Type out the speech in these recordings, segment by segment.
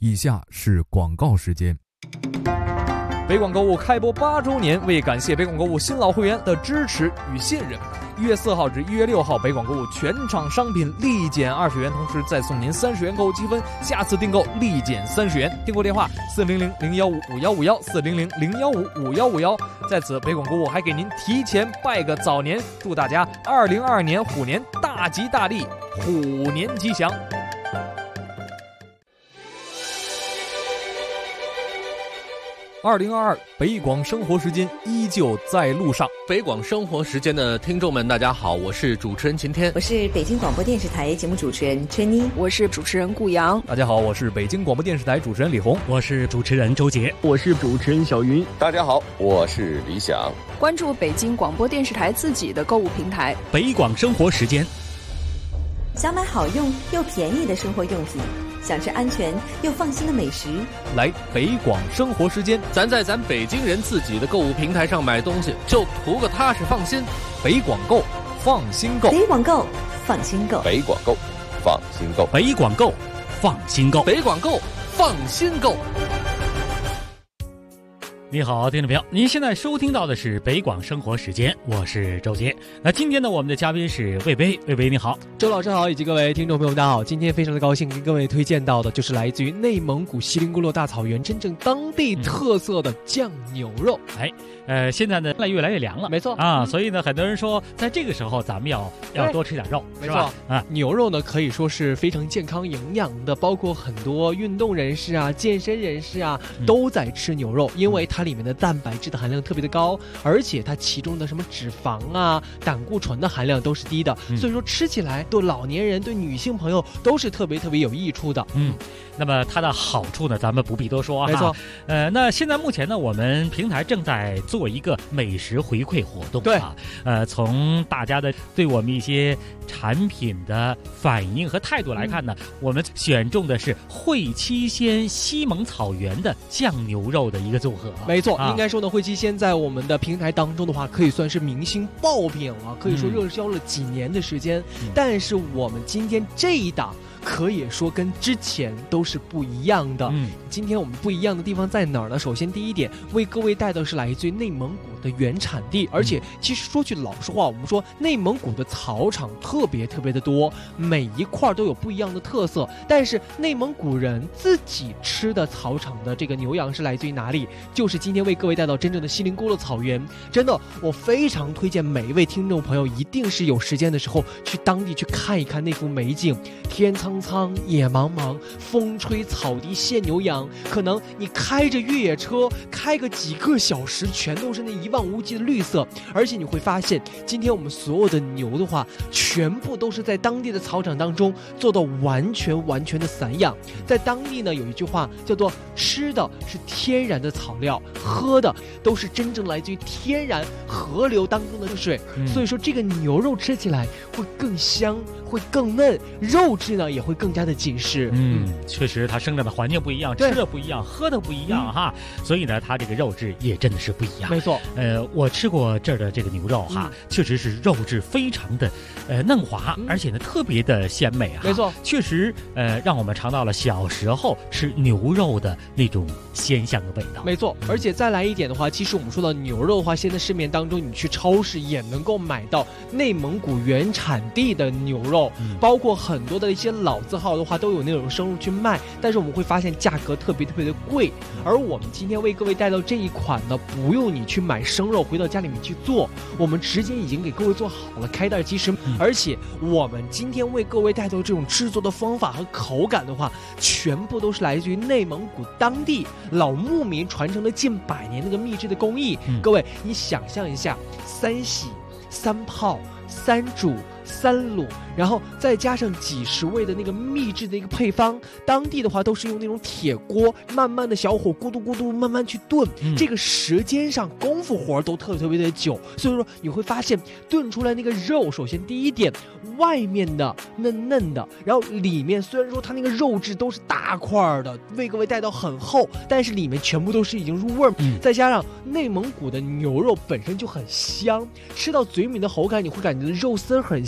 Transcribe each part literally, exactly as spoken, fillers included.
以下是广告时间。 北广购物开播八周年，为感谢北广购物新老会员的支持与信任，一月四号至一月六号，北广购物全场商品立减二十元，同时再送您三十元购物积分，下次订购立减三十元。订购电话四零零零幺五五幺五幺四零零零幺五五幺五幺。在此，北广购物还给您提前拜个早年，祝大家二零二二年虎年大吉大利，虎年吉祥。二零二二北广生活时间依旧在路上。 北广生活时间的听众们，大家好，我是主持人秦天， 我是北京广播电视台节目主持人春妮， 我是主持人顾阳。 大家好，我是北京广播电视台主持人李红， 我是主持人周杰， 我是主持人小云。 大家好，我是李想。 关注北京广播电视台自己的购物平台北广生活时间。 想买好用又便宜的生活用品，想吃安全又放心的美食， 来北广生活时间， 咱在咱北京人自己的购物平台上买东西，就图个踏实放心。 北广购，放心购。 北广购，放心购。 北广购，放心购。 北广购，放心购。 北广购，放心购。 你好，听众朋友，您现在收听到的是北广生活时间，我是周杰。那今天呢，我们的嘉宾是魏巍，魏巍你好。 周老师好，以及各位听众朋友大家好。今天非常的高兴跟各位推荐到的就是来自于内蒙古锡林郭勒大草原真正当地特色的酱牛肉。 嗯、哎，呃，现在呢越来越凉了， 没错啊，所以呢，很多人说在这个时候咱们要要多吃点肉， 没错啊。牛肉呢可以说是非常健康营养的，包括很多运动人士啊、健身人士啊、嗯、都在吃牛肉，因为它里面的蛋白质的含量特别的高，而且它其中的什么脂肪啊、胆固醇的含量都是低的，嗯、所以说吃起来对老年人、对女性朋友都是特别特别有益处的。 嗯，那么它的好处呢，咱们不必多说啊。 没错， 呃，那现在目前呢，我们平台正在做一个美食回馈活动， 对啊，呃，从大家的对我们一些产品的反应和态度来看呢，嗯、我们选中的是会七鲜西蒙草原的酱牛肉的一个组合。 没错。啊应该说呢，会七鲜在我们的平台当中的话，可以算是明星爆品了，可以说热销了几年的时间。嗯、但是我们今天这一档可以说跟之前都是不一样的。嗯，今天我们不一样的地方在哪儿呢？首先第一点，为各位带的是来自于内蒙古的原产地，而且其实说句老实话，我们说内蒙古的草场特别特别的多，每一块都有不一样的特色。但是内蒙古人自己吃的草场的这个牛羊是来自于哪里？就是今天为各位带到真正的锡林郭勒草原。真的，我非常推荐每一位听众朋友，一定是有时间的时候去当地去看一看那幅美景。天苍苍，野茫茫，风吹草低见牛羊。可能你开着越野车开个几个小时，全都是那一望无际的绿色。而且你会发现，今天我们所有的牛的话，全部都是在当地的草场当中做到完全完全的散养。在当地呢，有一句话叫做吃的是天然的草料，喝的都是真正来自于天然河流当中的水。嗯、所以说这个牛肉吃起来会更香，会更嫩，肉质呢也会更加的紧实。 嗯，确实它生长的环境不一样，吃的不一样，喝的不一样、嗯、哈，所以呢它这个肉质也真的是不一样。 没错， 呃，我吃过这儿的这个牛肉哈，嗯、确实是肉质非常的呃嫩滑，嗯、而且呢特别的鲜美哈。 没错， 确实呃让我们尝到了小时候吃牛肉的那种鲜香的味道。 没错，而且再来一点的话，其实我们说到牛肉的话，现在市面当中你去超市也能够买到内蒙古原产地的牛肉，嗯、包括很多的一些老字号的话都有那种生肉去卖，但是我们会发现价格特别特别的贵。而我们今天为各位带到这一款呢，不用你去买生肉回到家里面去做，我们直接已经给各位做好了开袋即食，嗯、而且我们今天为各位带到这种制作的方法和口感的话，全部都是来自于内蒙古当地老牧民传承了近百年那个秘制的工艺。嗯、各位你想象一下，三洗三泡三煮三卤，然后再加上几十味的那个秘制的一个配方，当地的话都是用那种铁锅，慢慢的小火咕嘟咕嘟慢慢去炖，嗯、这个时间上功夫活都特别特别的久，所以说你会发现炖出来那个肉，首先第一点，外面的嫩嫩的，然后里面虽然说它那个肉质都是大块的，为各位带到很厚，但是里面全部都是已经入味儿，嗯、再加上内蒙古的牛肉本身就很香，吃到嘴里面的口感你会感觉肉丝很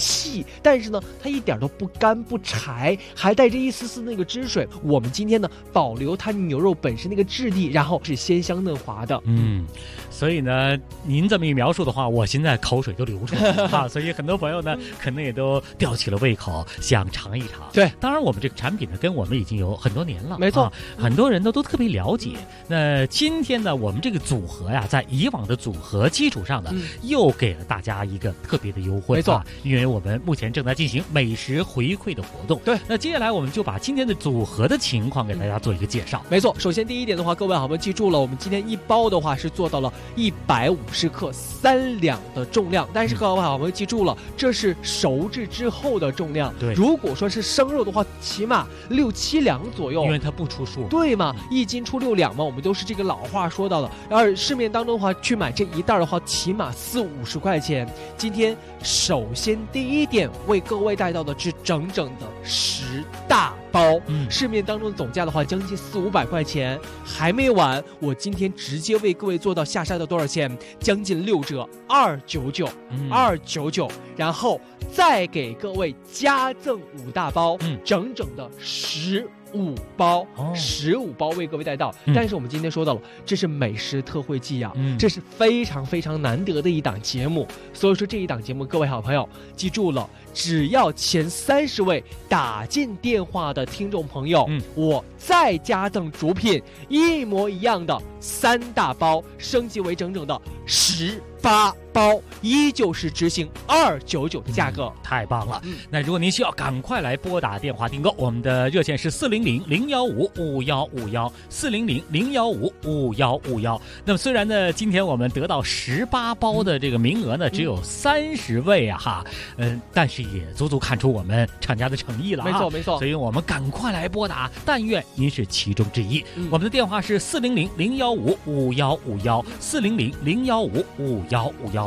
细，但是呢，它一点都不干不柴，还带着一丝丝那个汁水。我们今天呢，保留它牛肉本身那个质地，然后是鲜香嫩滑的。 嗯，所以呢，您这么一描述的话，我现在口水都流出来了啊！所以很多朋友呢，可能也都吊起了胃口，想尝一尝。 对， 当然我们这个产品呢，跟我们已经有很多年了， 没错， 啊、很多人呢都特别了解。那今天呢，我们这个组合呀，在以往的组合基础上呢，嗯、又给了大家一个特别的优惠， 没错、 啊，因为我们目前正在进行美食回馈的活动。 对， 那接下来我们就把今天的组合的情况给大家做一个介绍。 没错，首先第一点的话，各位好朋友记住了，我们今天一包的话是做到了一百五十克三两的重量，但是各位好朋友记住了，这是熟制之后的重量。 对， 如果说是生肉的话，起码六七两左右， 因为它不出数。 对嘛，一斤出六两嘛，我们都是这个老话说到的。而市面当中的话，去买这一袋的话，起码四五十块钱。今天首先第一点为各位带到的是整整的十大包，嗯，市面当中的总价的话将近四五百块钱。还没完，我今天直接为各位做到下杀到多少钱？将近六折，二九九，二九九，然后再给各位加赠五大包，嗯，整整的十五包，十五包为各位带到。嗯、但是我们今天说到了，这是美食特惠季呀、啊，嗯、这是非常非常难得的一档节目。所以说这一档节目，各位好朋友记住了，只要前三十位打进电话的听众朋友，嗯、我再加赠主品一模一样的三大包，升级为整整的十八包，依旧是执行二九九的价格、嗯， 太棒了。嗯、那如果您需要，赶快来拨打电话订购，我们的热线是四零零零幺五五幺五幺四零零零幺五五幺五幺。那么虽然呢，今天我们得到十八包的这个名额呢，只有三十位啊哈，嗯，但是也足足看出我们厂家的诚意了、啊。 没错没错， 所以我们赶快来拨打，但愿您是其中之一。嗯、我们的电话是四零零零幺五五幺五幺四零零零幺五五幺五幺。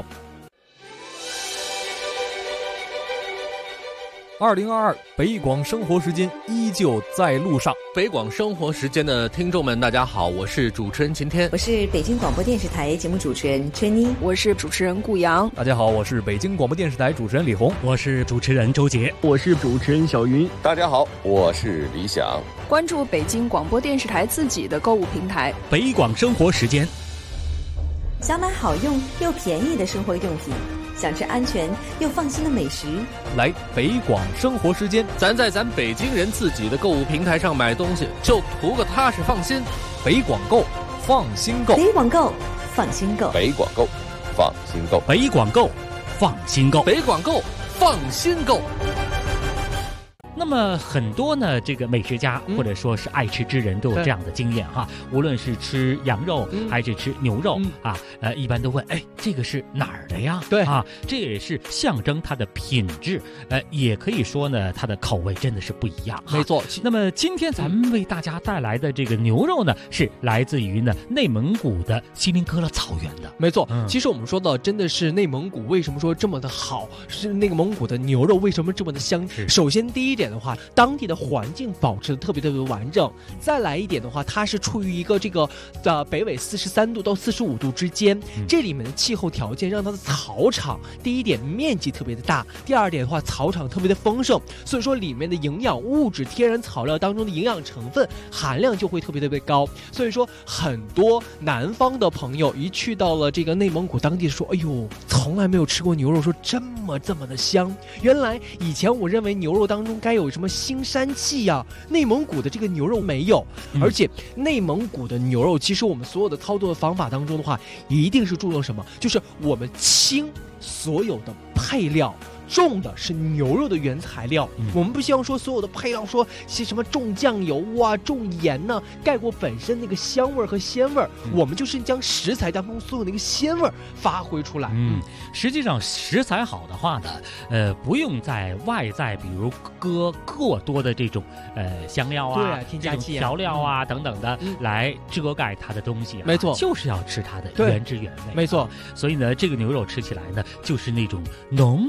二零二二北广生活时间依旧在路上。 北广生活时间的听众们，大家好，我是主持人晴天， 我是北京广播电视台节目主持人春妮， 我是主持人顾阳。 大家好，我是北京广播电视台主持人李红， 我是主持人周杰， 我是主持人小云。 大家好，我是李想。 关注北京广播电视台自己的购物平台北广生活时间， 想买好用又便宜的生活用品，想吃安全又放心的美食， 来北广生活时间， 咱在咱北京人自己的购物平台上买东西，就图个踏实放心。 北广购，放心购。 北广购，放心购。 北广购，放心购。 北广购，放心购。 北广购，放心购。 那么很多呢，这个美食家、嗯、或者说是爱吃之人都有这样的经验哈，无论是吃羊肉、嗯、还是吃牛肉、嗯、啊，呃，一般都问，哎，这个是哪儿的呀？ 对啊，这也是象征它的品质，呃，也可以说呢，它的口味真的是不一样。 没错。 那么今天咱们为大家带来的这个牛肉呢，是来自于呢内蒙古的锡林郭勒草原的。 没错、嗯，其实我们说到真的是内蒙古为什么说这么的好，是那个蒙古的牛肉为什么这么的香？首先第一点的话，当地的环境保持的特别特别完整。再来一点的话，它是处于一个这个呃北纬四十三度到四十五度之间、嗯，这里面的气候条件让它的草场第一点面积特别的大，第二点的话草场特别的丰盛，所以说里面的营养物质、天然草料当中的营养成分含量就会特别特别高。所以说很多南方的朋友一去到了这个内蒙古当地说，哎呦，从来没有吃过牛肉，说这么这么的香。原来以前我认为牛肉当中该有什么腥膻气呀、啊，内蒙古的这个牛肉没有、嗯、而且内蒙古的牛肉其实我们所有的操作的方法当中的话，一定是注重什么，就是我们清所有的配料，重的是牛肉的原材料、嗯、我们不希望说所有的配料说是什么重酱油啊重盐呢、啊、盖过本身那个香味和鲜味、嗯、我们就是将食材当中所有那个鲜味发挥出来。 嗯，实际上食材好的话呢，呃，不用在外在比如搁过多的这种呃香料啊、 对啊添加剂、啊、 调料啊、嗯、等等的、嗯、来遮盖它的东西、啊、 没错， 就是要吃它的原汁原味。 没错， 所以呢这个牛肉吃起来呢就是那种浓浓的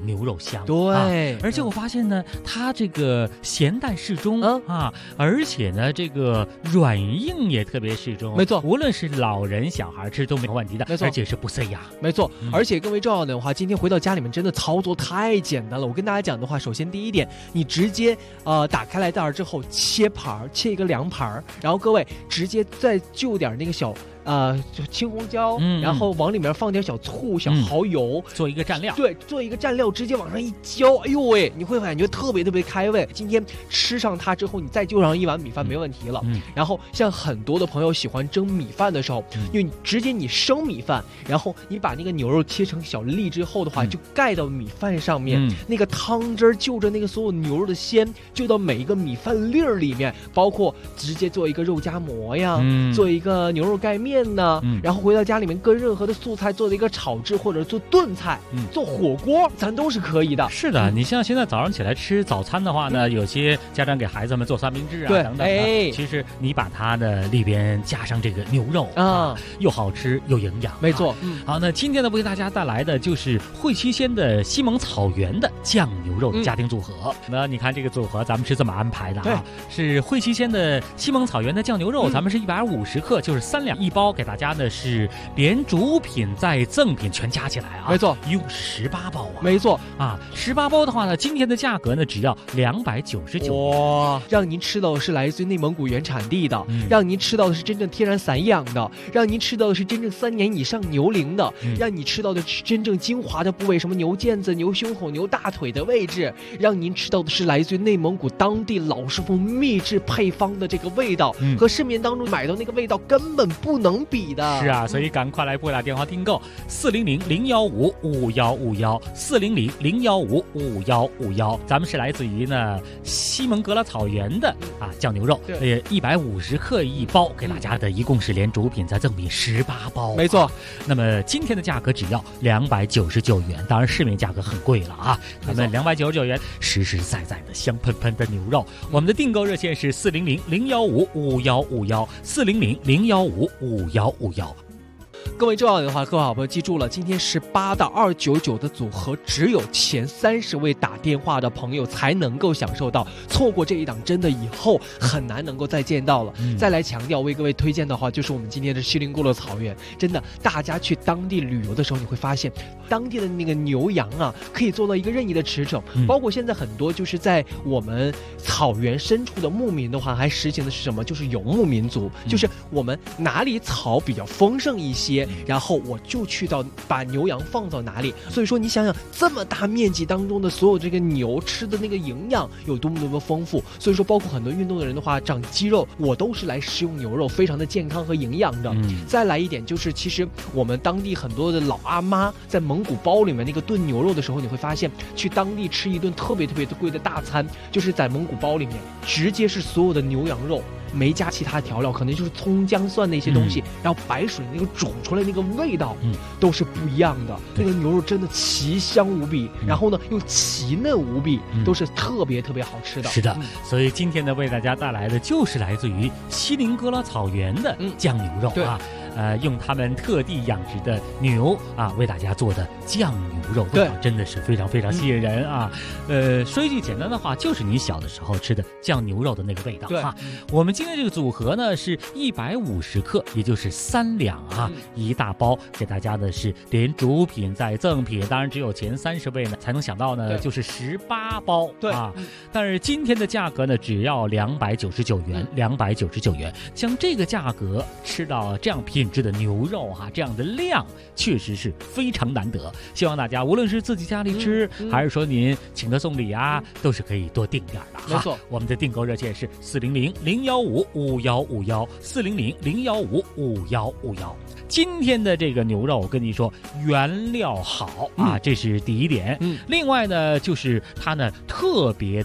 牛肉香。 对、 啊，而且我发现呢，它这个咸淡适中、嗯、啊，而且呢，这个软硬也特别适中。 没错， 无论是老人小孩吃都没有问题的， 没错， 而且是不塞牙。 没错、嗯，而且更为重要的话，今天回到家里面真的操作太简单了。我跟大家讲的话，首先第一点，你直接呃打开来袋儿之后切盘，切一个凉盘，然后各位直接再就点那个小。呃，就青红椒、嗯，然后往里面放点小醋、小蚝油、 嗯，做一个蘸料。 对，做一个蘸料，直接往上一浇，哎呦喂，你会感觉特别特别开胃。今天吃上它之后，你再就上一碗米饭没问题了。嗯，然后像很多的朋友喜欢蒸米饭的时候，嗯、因为你直接你生米饭，然后你把那个牛肉切成小粒之后的话，嗯、就盖到米饭上面，嗯、那个汤汁就着那个所有牛肉的鲜，就到每一个米饭粒儿里面，包括直接做一个肉夹馍呀，嗯、做一个牛肉盖面。面呢、嗯，然后回到家里面跟任何的素菜做的一个炒制或者做炖菜、嗯，做火锅，咱都是可以的。 是的，你像现在早上起来吃早餐的话呢，嗯、有些家长给孩子们做三明治啊等等的，哎，其实你把它的里边加上这个牛肉啊，啊又好吃又营养。 没错、啊嗯，好，那今天呢为大家带来的就是汇七鲜的西蒙草原的酱牛肉家庭组合。嗯、那你看这个组合，咱们是这么安排的啊，是汇七鲜的西蒙草原的酱牛肉，嗯、咱们是一百五十克，就是三两一包。给大家呢是连主品再赠品全加起来啊， 没错， 一共十八包啊， 没错啊，十八包的话呢，今天的价格呢只要两百九十九元， 哇，让您吃到的是来自于内蒙古原产地的，嗯、让您吃到的是真正天然散养的，让您吃到的是真正三年以上牛龄的，嗯、让你吃到的是真正精华的部位，什么牛腱子、牛胸口、牛大腿的位置，让您吃到的是来自于内蒙古当地老师傅秘制配方的这个味道，嗯、和市面当中买到那个味道根本不能比的。 是啊，所以赶快来拨打电话订购四零零零幺五五幺五幺四零零零幺五五幺五幺。咱们是来自于呢西蒙格拉草原的啊酱牛肉，呃一百五十克一包，给大家的一共是连主品再赠品十八包、啊。 没错。 那么今天的价格只要两百九十九元，当然市面价格很贵了啊。咱们两百九十九元，实实在在的香喷喷的牛肉。我们的订购热线是四零零零幺五五幺五幺四零零零幺五五幺五幺。 各位重要的话，各位好朋友记住了，今天十八到二九九的组合，只有前三十位打电话的朋友才能够享受到，错过这一档真的以后很难能够再见到了。嗯、再来强调为各位推荐的话，就是我们今天的锡林郭勒草原，真的大家去当地旅游的时候，你会发现当地的那个牛羊啊，可以做到一个任意的驰骋，嗯、包括现在很多就是在我们草原深处的牧民的话，还实行的是什么？就是游牧民族，嗯、就是我们哪里草比较丰盛一些。然后我就去到把牛羊放到哪里，所以说你想想这么大面积当中的所有这个牛吃的那个营养有多么多么丰富，所以说包括很多运动的人的话长肌肉，我都是来食用牛肉，非常的健康和营养的。嗯、再来一点就是其实我们当地很多的老阿妈在蒙古包里面那个炖牛肉的时候，你会发现去当地吃一顿特别特别贵的大餐，就是在蒙古包里面直接是所有的牛羊肉没加其他调料，可能就是葱姜蒜那些东西，嗯、然后白水那个煮出来那个味道，嗯、都是不一样的。那个牛肉真的奇香无比，嗯、然后呢又奇嫩无比，嗯、都是特别特别好吃的。 是的，嗯、所以今天呢为大家带来的就是来自于锡林郭勒草原的酱牛肉啊。呃，用他们特地养殖的牛啊，为大家做的酱牛肉，味道真的是非常非常吸引人啊。嗯、呃，说一句简单的话，就是你小的时候吃的酱牛肉的那个味道啊。我们今天这个组合呢是一百五十克，也就是三两啊，嗯、一大包，给大家的是连主品再赠品，当然只有前三十位呢才能想到呢，就是十八包，对啊。但是今天的价格呢，只要两百九十九元，两百九十九元，像这个价格吃到这样品质的牛肉哈、啊，这样的量确实是非常难得。希望大家无论是自己家里吃，嗯嗯、还是说您请客送礼啊，都是可以多订点的。 没错， 我们的订购热线是四零零零幺五五幺五幺四零零零幺五五幺五幺。今天的这个牛肉，我跟你说，原料好啊，嗯、这是第一点。嗯，另外呢，就是它呢特别的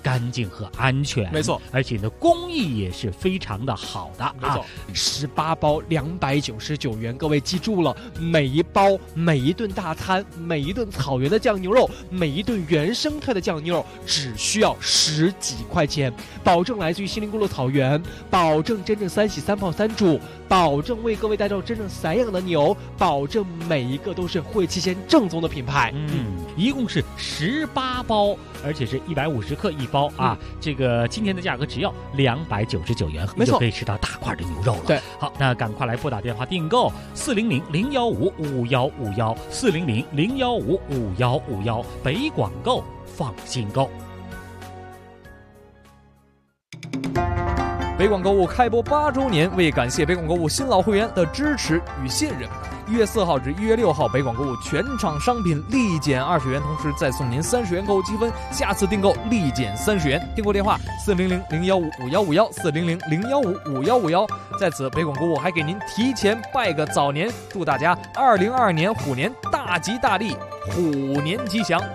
干净和安全。 没错， 而且呢，工艺也是非常的好的。 没错，十八包两百九十九元，各位记住了，每一包、每一顿大餐、每一顿草原的酱牛肉、每一顿原生态的酱牛肉，只需要十几块钱，保证来自于锡林郭勒草原，保证真正三洗三泡三煮，保证为各位带到真正散养的牛，保证每一个都是汇七鲜正宗的品牌。 嗯，一共是十八包，而且是一百五十克一包啊。嗯、这个今天的价格只要两百九十九元， 没错， 就可以吃到大块的牛肉了。 对， 好，那赶快来拨打电话订购四零零零幺五五幺五幺四零零零幺五五幺五幺，北广购，放心购。 北广购物开播八周年，为感谢北广购物新老会员的支持与信任，一月四号至一月六号，北广购物全场商品立减二十元，同时再送您三十元购物积分，下次订购立减三十元。订购电话四零零零幺五五幺五幺四零零零幺五五幺五幺。在此，北广购物还给您提前拜个早年，祝大家二零二二年虎年大吉大利，虎年吉祥。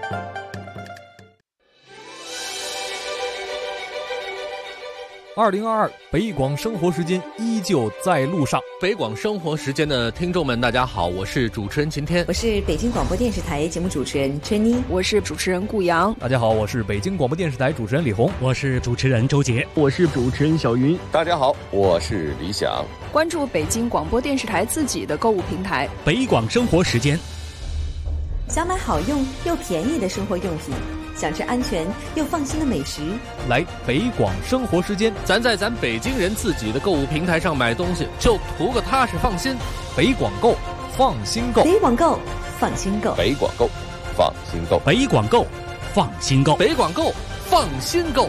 二零二二北广生活时间依旧在路上。 北广生活时间的听众们，大家好，我是主持人晴天， 我是北京广播电视台节目主持人春妮， 我是主持人顾阳。 大家好，我是北京广播电视台主持人李红， 我是主持人周杰， 我是主持人小云。 大家好，我是李想。 关注北京广播电视台自己的购物平台北广生活时间， 想买好用又便宜的生活用品，想吃安全又放心的美食， 来北广生活时间。 咱在咱北京人自己的购物平台上买东西，就图个踏实放心。 北广购，放心购。 北广购，放心购。 北广购，放心购。 北广购，放心购。 北广购，放心购。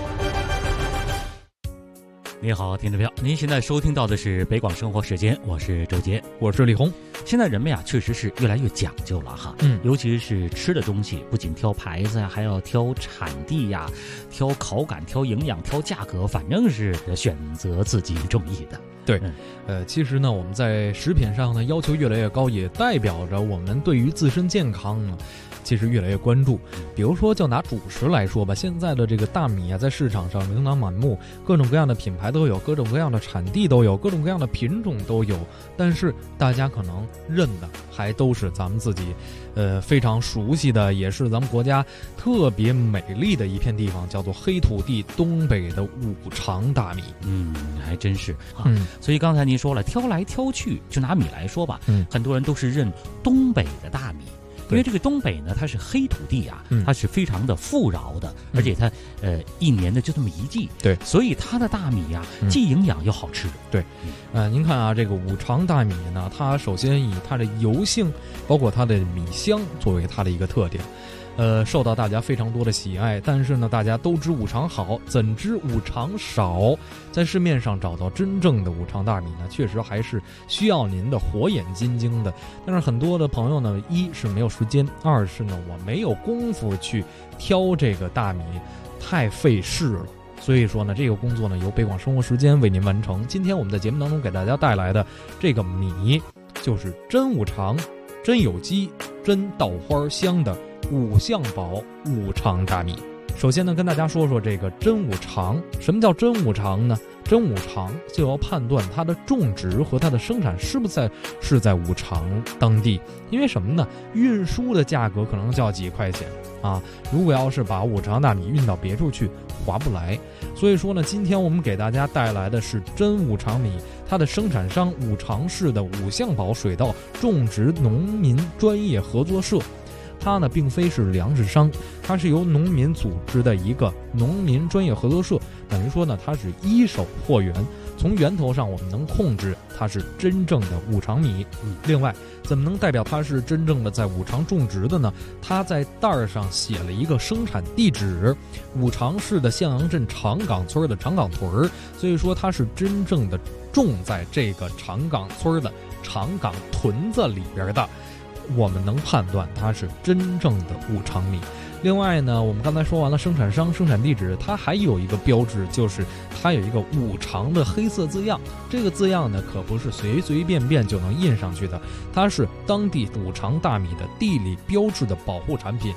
你好，听众朋友，您现在收听到的是北广生活时间，我是周杰， 我是李红。 现在人们呀，确实是越来越讲究了哈， 嗯， 尤其是吃的东西，不仅挑牌子呀，还要挑产地呀，挑口感，挑营养，挑价格，反正是选择自己中意的。 对，嗯、呃，其实呢，我们在食品上呢要求越来越高，也代表着我们对于自身健康呢，其实越来越关注。比如说，就拿主食来说吧，现在的这个大米啊，在市场上琳琅满目，各种各样的品牌都有，各种各样的产地都有，各种各样的品种都有。但是大家可能认的还都是咱们自己，呃，非常熟悉的，也是咱们国家特别美丽的一片地方，叫做黑土地东北的五常大米。 嗯，还真是啊。 嗯， 所以刚才您说了，挑来挑去，就拿米来说吧， 嗯， 很多人都是认东北的大米。因为这个东北呢，它是黑土地啊， 嗯、 它是非常的富饶的，嗯、而且它呃一年的就这么一季， 对， 所以它的大米啊， 嗯、 既营养又好吃。 对，呃，您看啊，这个五常大米呢，它首先以它的油性，包括它的米香作为它的一个特点。呃，受到大家非常多的喜爱，但是呢，大家都知五常好，怎知五常少？在市面上找到真正的五常大米呢，确实还是需要您的火眼金睛的。但是很多的朋友呢，一是没有时间，二是呢，我没有功夫去挑这个大米，太费事了。所以说呢，这个工作呢，由北广生活时间为您完成。今天我们在节目当中给大家带来的这个米，就是真五常、真有机、真稻花香的五象宝五常大米。首先呢，跟大家说说这个真五常。什么叫真五常呢？真五常就要判断它的种植和它的生产是不是在是在五常当地。因为什么呢？运输的价格可能就要几块钱啊。如果要是把五常大米运到别处去，划不来。所以说呢，今天我们给大家带来的是真五常米，它的生产商五常市的五象宝水稻种植农民专业合作社。它呢并非是粮食商，它是由农民组织的一个农民专业合作社，等于说呢它是一手货源，从源头上我们能控制它是真正的五常米。嗯，另外怎么能代表它是真正的在五常种植的呢？它在袋儿上写了一个生产地址，五常市的向阳镇长岗村的长岗屯，所以说它是真正的种在这个长岗村的长岗屯子里边的。我们能判断它是真正的五常米。另外呢，我们刚才说完了生产商、生产地址，它还有一个标志，就是它有一个五常的黑色字样。这个字样呢，可不是随随便便就能印上去的，它是当地五常大米的地理标志的保护产品。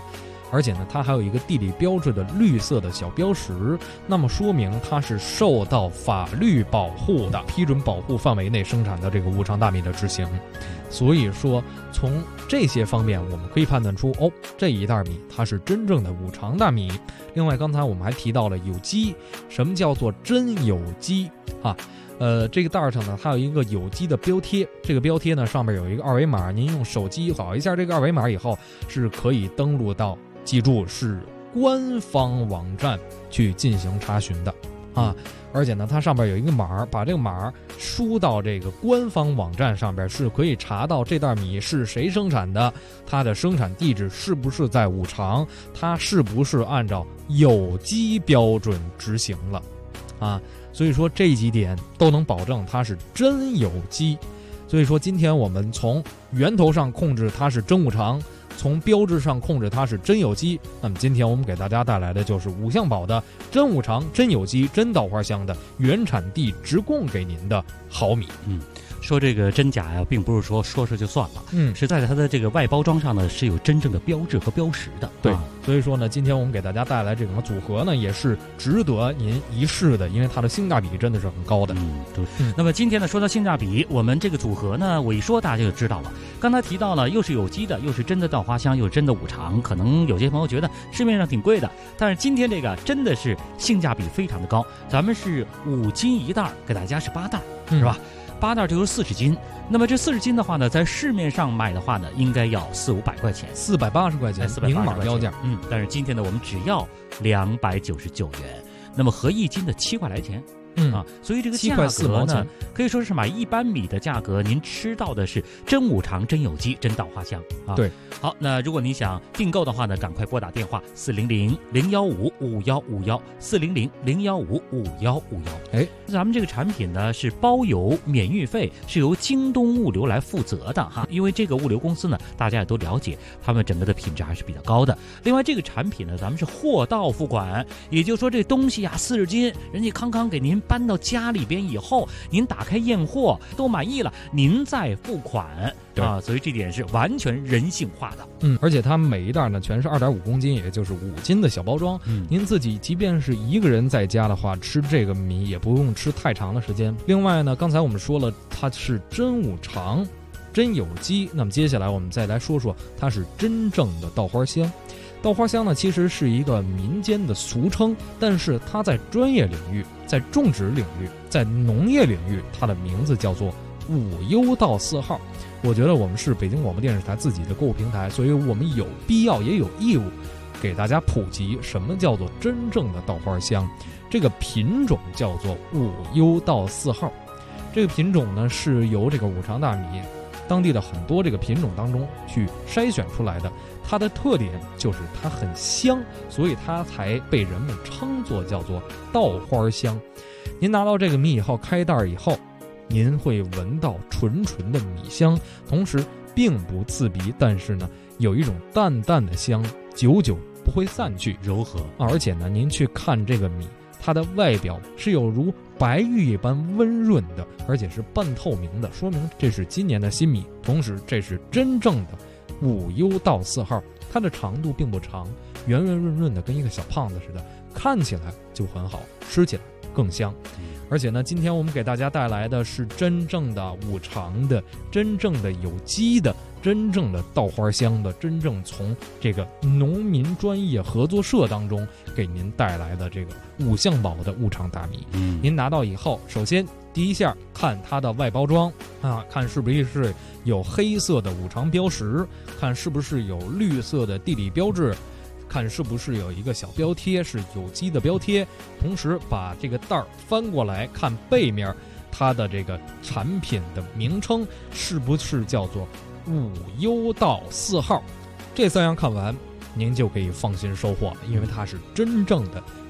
而且呢，它还有一个地理标志的绿色的小标识，那么说明它是受到法律保护的，批准保护范围内生产的这个五常大米的执行。所以说，从这些方面我们可以判断出，哦，这一袋米它是真正的五常大米。另外，刚才我们还提到了有机，什么叫做真有机啊？呃，这个袋上呢，它有一个有机的标贴，这个标贴呢上面有一个二维码，您用手机扫一下这个二维码以后，是可以登录到，记住是官方网站去进行查询的啊。而且呢，它上边有一个码，把这个码输到这个官方网站上边，是可以查到这袋米是谁生产的，它的生产地址是不是在五常，它是不是按照有机标准执行了啊。所以说这几点都能保证它是真有机。所以说今天我们从源头上控制它是真五常，从标志上控制它是真有机。那么今天我们给大家带来的就是五象宝的真五常、真有机、真稻花香的原产地直供给您的好米。 嗯，说这个真假呀，并不是说说说就算了， 嗯， 是在它的这个外包装上呢是有真正的标志和标识的。 对， 啊、 所以说呢，今天我们给大家带来这种组合呢，也是值得您一试的，因为它的性价比真的是很高的。 嗯，对。 嗯、 那么今天呢，说到性价比，我们这个组合呢，我一说大家就知道了。刚才提到了，又是有机的，又是真的稻花香，又是真的五常，可能有些朋友觉得市面上挺贵的，但是今天这个真的是性价比非常的高。咱们是五斤一袋，给大家是八袋， 嗯、 是吧？八袋就是四十斤。那么这四十斤的话呢，在市面上买的话呢，应该要四五百块钱， 四百八十块钱，明码标价。 嗯，但是今天呢，我们只要两百九十九元，那么合一斤的七块来钱。 嗯啊，所以这个价格呢，可以说是买一般米的价格，您吃到的是真五常、真有机、真稻花香啊。 对， 好，那如果你想订购的话呢，赶快拨打电话四零零零幺五五幺五幺四零零零幺五五幺五幺。哎，咱们这个产品呢是包邮免运费，是由京东物流来负责的哈。因为这个物流公司呢，大家也都了解，他们整个的品质还是比较高的。另外，这个产品呢，咱们是货到付款，也就是说这东西啊四十斤，人家康康给您搬到家里边以后，您打开验货都满意了，您再付款啊，所以这点是完全人性化的。 嗯，而且它每一袋呢全是二点五公斤，也就是五斤的小包装。嗯，您自己即便是一个人在家的话，吃这个米也不用吃太长的时间。另外呢，刚才我们说了，它是真五常、真有机。那么接下来我们再来说说它是真正的稻花香。稻花香呢，其实是一个民间的俗称，但是它在专业领域、在种植领域、在农业领域，它的名字叫做五优稻四号。我觉得我们是北京广播电视台自己的购物平台，所以我们有必要也有义务给大家普及什么叫做真正的稻花香。这个品种叫做五优稻四号，这个品种呢是由这个五常大米当地的很多这个品种当中去筛选出来的。它的特点就是它很香，所以它才被人们称作叫做稻花香。您拿到这个米以后，开袋以后，您会闻到纯纯的米香，同时并不刺鼻，但是呢，有一种淡淡的香，久久不会散去， 柔和。 而且呢，您去看这个米，它的外表是有如白玉一般温润的，而且是半透明的，说明这是今年的新米，同时这是真正的五优稻四号。它的长度并不长，圆圆润润的，跟一个小胖子似的，看起来就很好，吃起来更香。而且呢，今天我们给大家带来的是真正的五常的、真正的有机的、真正的稻花香的、真正从这个农民专业合作社当中给您带来的这个五象宝的五常大米。嗯，您拿到以后，首先第一下看它的外包装啊，看是不是有黑色的五常标识，看是不是有绿色的地理标志，看是不是有一个小标贴是有机的标贴，同时把这个袋儿翻过来看背面，它的这个产品的名称是不是叫做五优稻四号。这三样看完，您就可以放心收货了，因为它是真正的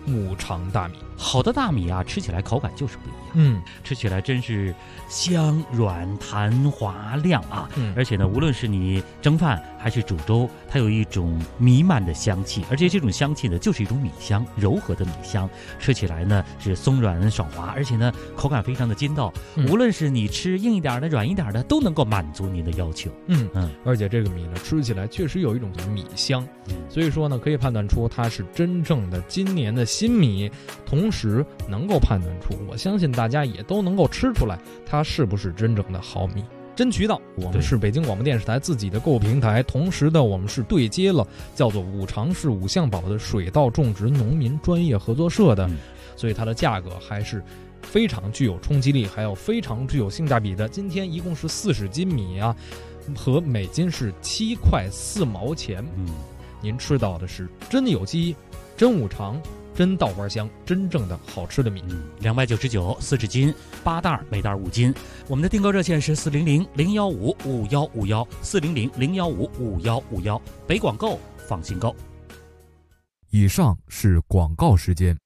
五常大米。 好的大米啊，吃起来口感就是不一样。 嗯， 吃起来真是香软弹滑亮啊！ 嗯， 而且呢，无论是你蒸饭还是煮粥，它有一种弥漫的香气，而且这种香气呢，就是一种米香，柔和的米香。吃起来呢是松软爽滑，而且呢口感非常的筋道。嗯、无论是你吃硬一点的、软一点的，都能够满足您的要求。 嗯嗯，而且这个米呢，吃起来确实有一种米香，嗯、所以说呢，可以判断出它是真正的今年的新米，同时能够判断出，我相信大家也都能够吃出来，它是不是真正的好米。真渠道，我们是北京广播电视台自己的购物平台，同时的我们是对接了叫做五常市五象堡的水稻种植农民专业合作社的，嗯、所以它的价格还是非常具有冲击力，还有非常具有性价比的。今天一共是四十斤米啊，和每斤是七块四毛钱。嗯，您吃到的是真有机、真五常、真稻花香，真正的好吃的米。 嗯，两百九十九，四十斤，八袋，每袋五斤。我们的订购热线是四零零零幺五五幺五幺，四零零零幺五五幺五幺。北广购，放心购。 以上是广告时间。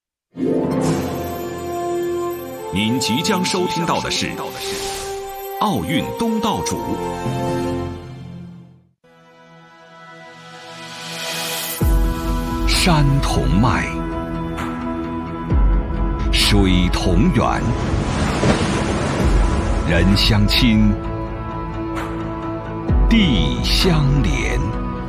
您即将收听到的是奥运东道主。山同脉，水同源，人相亲，地相连。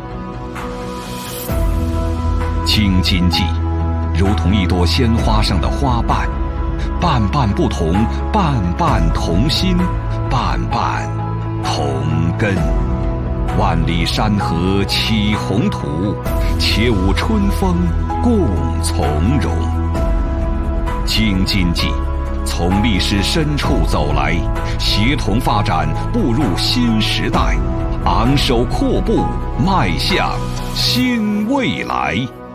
京津冀如同一朵鲜花上的花瓣，瓣瓣不同，瓣瓣同心，瓣瓣同根。万里山河起宏图，且舞春风共从容。京津冀从历史深处走来，协同发展，步入新时代，昂首阔步，迈向新未来。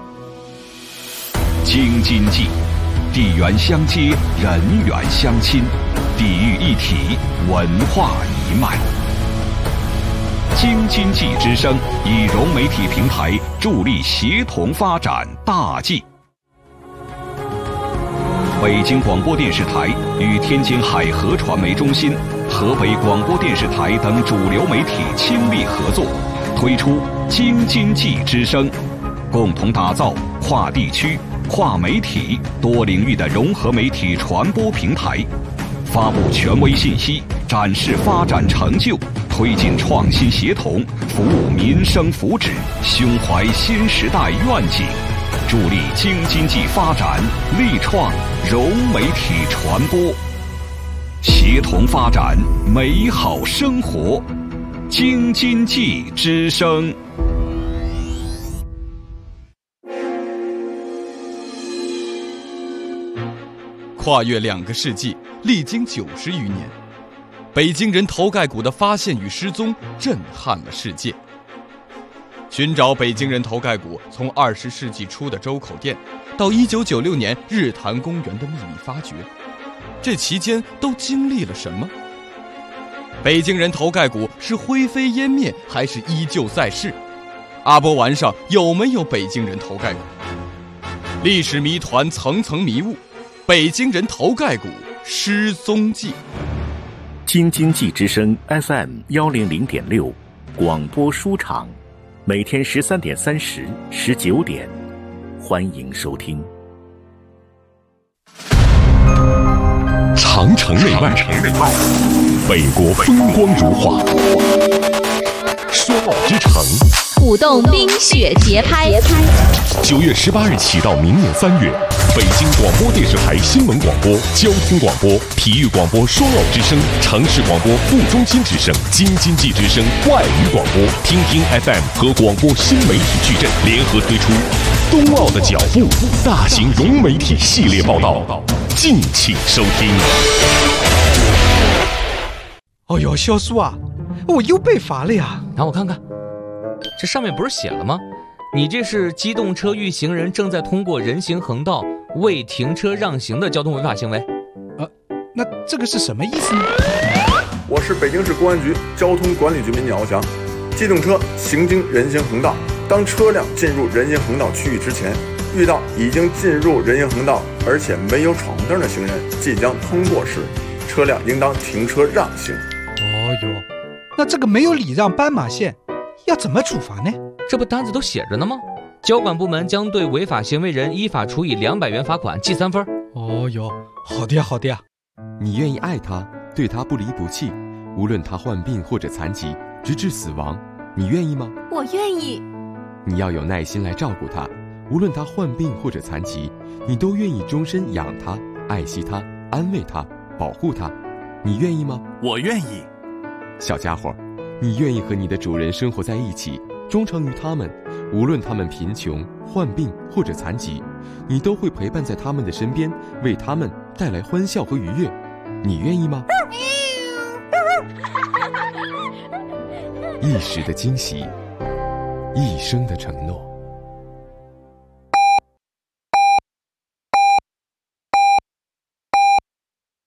京津冀地缘相接，人缘相亲，地域一体，文化一脉。京津冀之声以融媒体平台助力协同发展大计。北京广播电视台与天津海河传媒中心、河北广播电视台等主流媒体倾力合作，推出京津冀之声，共同打造跨地区、跨媒体、多领域的融合媒体传播平台，发布权威信息，展示发展成就，推进创新协同，服务民生福祉，胸怀新时代愿景，助力京津冀发展，力创融媒体传播，协同发展美好生活。京津冀之声。 跨越两个世纪，历经九十余年，北京人头盖骨的发现与失踪震撼了世界。寻找北京人头盖骨，从二十世纪初的周口店，到一九九六年日坛公园的秘密发掘，这期间都经历了什么？北京人头盖骨是灰飞烟灭，还是依旧在世？阿波丸上有没有北京人头盖骨？历史谜团层层迷雾，北京人头盖骨失踪记。 京津冀之声 F M 幺零零点六广播书场，每天十三点三十、十九点，欢迎收听。 长城内外，北国风光如画，说奥之城， 舞动冰雪节拍。 九月十八日起到明年三月，北京广播电视台新闻广播、交通广播、体育广播双奥之声、城市广播副中心之声、京津冀之声外语广播、听听 F M 和广播新媒体矩阵联合推出冬奥的脚步大型融媒体系列报道，敬请收听。 哦呦，小苏啊，我又被罚了呀！ 让我看看，这上面不是写了吗？你这是机动车遇行人正在通过人行横道未停车让行的交通违法行为。 呃，那这个是什么意思呢？ 我是北京市公安局交通管理局民警敖翔。机动车行经人行横道，当车辆进入人行横道区域之前， 遇到已经进入人行横道而且没有闯红灯的行人即将通过时，车辆应当停车让行。 哦哟，那这个没有礼让斑马线，要怎么处罚呢？ 这不单子都写着呢吗？交管部门将对违法行为人依法处以两百元罚款，记三分。 哦哟，好的呀，好的呀。 你愿意爱他，对他不离不弃，无论他患病或者残疾，直至死亡，你愿意吗？ 我愿意。 你要有耐心来照顾他，无论他患病或者残疾，你都愿意终身养他、爱惜他、安慰他、保护他，你愿意吗？ 我愿意。 小家伙，你愿意和你的主人生活在一起，忠诚于他们，无论他们贫穷、患病或者残疾，你都会陪伴在他们的身边，为他们带来欢笑和愉悦，你愿意吗？一时的惊喜，一生的承诺。